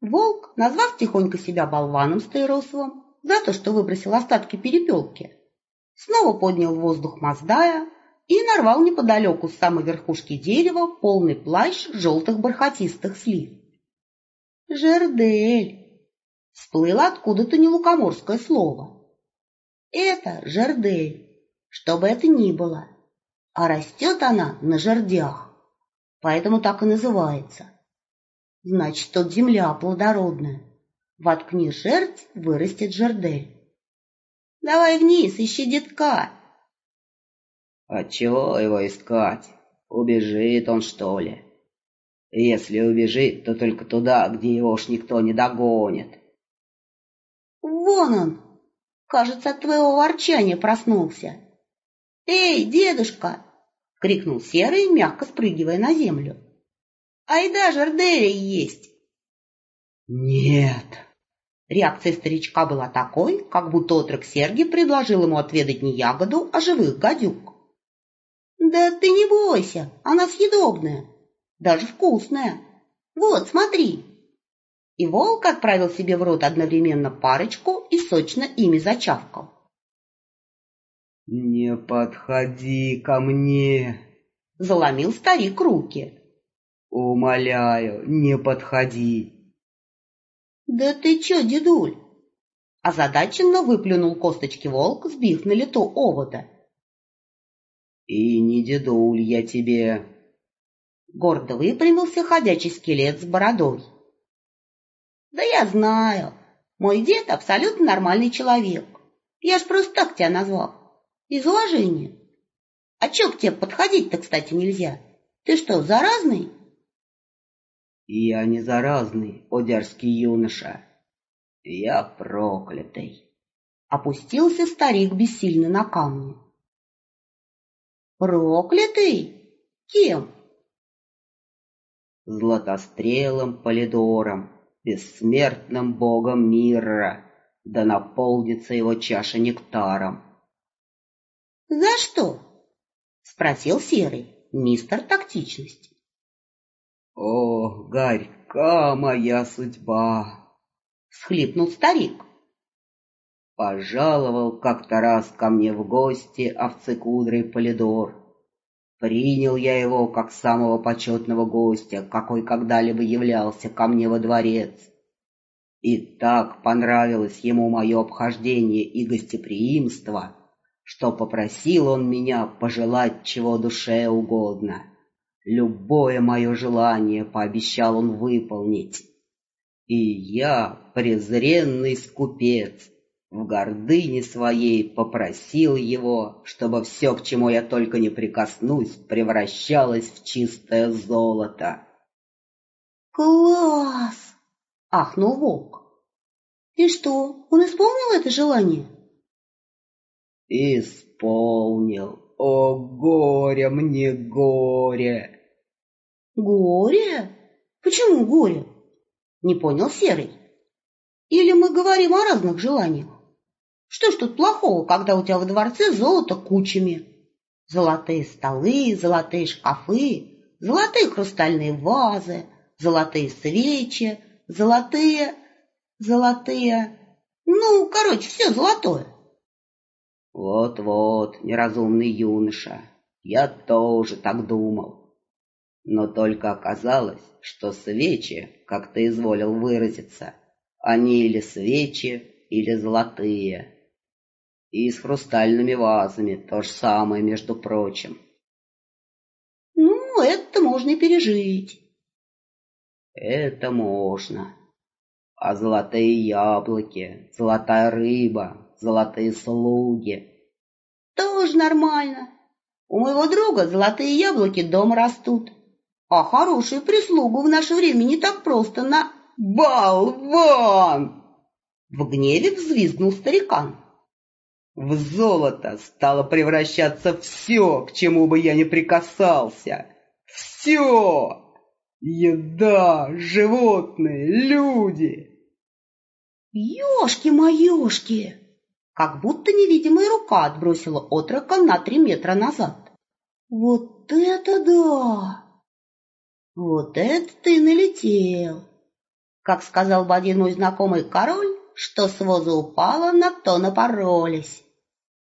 Волк, назвав тихонько себя болваном стаиросовым за то, что выбросил остатки перепелки, снова поднял в воздух Маздая и нарвал неподалеку с самой верхушки дерева полный плащ желтых бархатистых слив. «Жердель!» — всплыло откуда-то нелукоморское слово. «Это жердель, что бы это ни было, а растет она на жердях, поэтому так и называется. Значит, тут земля плодородная. Воткни жердь, вырастет жердель. Давай вниз, ищи детка». А чего его искать? Убежит он, что ли? Если убежит, то только туда, где его уж никто не догонит. Вон он, кажется, от твоего ворчания проснулся. «Эй, дедушка!» — крикнул Серый, мягко спрыгивая на землю. «Айда, жерделя есть!» Нет. Реакция старичка была такой, как будто отрок Сергий предложил ему отведать не ягоду, а живых гадюк. «Да ты не бойся, она съедобная, даже вкусная. Вот, смотри!» И волк отправил себе в рот одновременно парочку и сочно ими зачавкал. «Не подходи ко мне!» — заломил старик руки. «Умоляю, не подходи!» «Да ты чё, дедуль?» — озадаченно выплюнул косточки волк, сбив на лету овода. «И не дедуль я тебе!» Гордо выпрямился ходячий скелет с бородой. «Да я знаю, мой дед абсолютно нормальный человек. Я ж просто так тебя назвал, из уважения. А чё к тебе подходить-то, кстати, нельзя? Ты что, заразный?» «Я не заразный, о дерзкий юноша. Я проклятый!» Опустился старик бессильно на камни. «Проклятый? Кем?» Златострелом Полидором, бессмертным богом мира, да наполнится его чаша нектаром. «За что?» — спросил Серый, мистер тактичности. «О, горька моя судьба!» — всхлипнул старик. Пожаловал как-то раз ко мне в гости овцекудрый Полидор. Принял я его как самого почетного гостя, какой когда-либо являлся ко мне во дворец. И так понравилось ему мое обхождение и гостеприимство, что попросил он меня пожелать чего душе угодно. Любое мое желание пообещал он выполнить. И я, презренный скупец, в гордыне своей попросил его, чтобы все, к чему я только не прикоснусь, превращалось в чистое золото. «Класс!» — ахнул волк. «И что, он исполнил это желание?» Исполнил. О, горе мне, горе! «Горе? Почему горе?» — не понял Серый. «Или мы говорим о разных желаниях? Что ж тут плохого, когда у тебя во дворце золото кучами? Золотые столы, золотые шкафы, золотые хрустальные вазы, золотые свечи, золотые... Ну, короче, все золотое». Вот-вот, неразумный юноша, я тоже так думал. Но только оказалось, что свечи, как ты изволил выразиться, они или свечи, или золотые. И с хрустальными вазами то же самое, между прочим. «Ну, это можно и пережить». Это можно. А золотые яблоки, золотая рыба, золотые слуги — «Тоже нормально. У моего друга золотые яблоки дома растут, а хорошую прислугу в наше время не так просто на...» болван! В гневе взвизгнул старикан. В золото стало превращаться все, к чему бы я ни прикасался. Все! Еда, животные, люди. «Ешки-моешки!» Как будто невидимая рука отбросила отрока на 3 метра назад. «Вот это да! Вот это ты налетел! Как сказал бы один мой знакомый король, что с воза упало, на то напоролись.